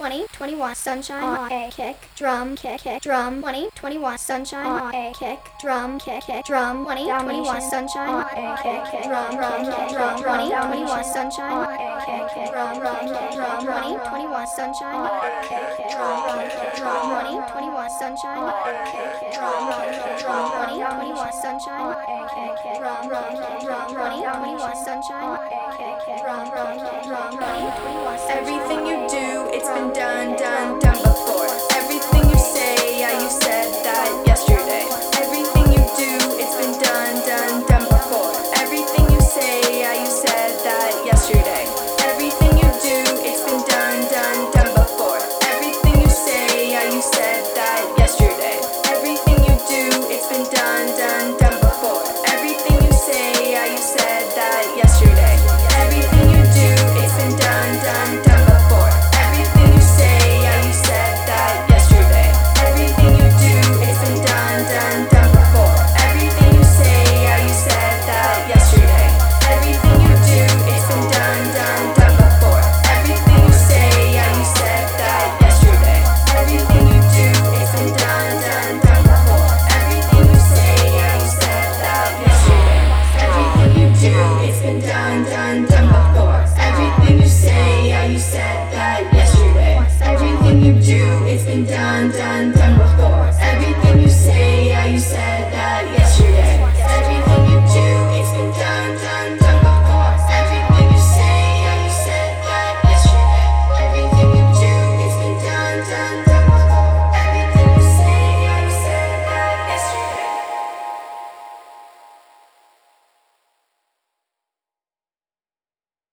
20, 21 sunshine on a kick, drum, kick, kick, drum, 20, 21 sunshine on a kick, drum, kick, kick, drum, 20, 21 sunshine on a kick, kick, drum, kick, kick, drum, 20, 21 sunshine on a kick, kick, drum, kick, kick, drum, 20, 21 sunshine on a kick, kick, drum, kick, kick, drum, 20, 21 sunshine on a kick, kick, drum, kick, kick, drum, 20, 21 sunshine on a kick, kick, drum, kick, kick, drum, 20, 21 sunshine on a kick, kick, drum, kick, kick, drum, 20, 21 sunshine. Everything you do, it's been done, done, done before. Everything you say, yeah, you said that yesterday. Everything you do, it's been done, done, done before. Everything you say, yeah, you said that yesterday. Everything you do, it's been done, done, done before. Everything you say, yeah, you said that yesterday. Everything you do, it's been done, done, done before. Everything you say, yeah, you said that yesterday. Everything you do, it's been done, done, done before. Everything you say, yeah, you said that yesterday. Everything you do, it's been done, done, done before. Everything you say, yeah, you said that yesterday. Everything you do, it's been done, done, done before. Everything you say, yeah, you said that yesterday. Everything you do, it's been done, done, done before. Everything you say, yeah, you said that yesterday. Everything you do, it's been done, done, done before. Everything you say, yeah, you said that yesterday. Everything you do, it's been done, done, done.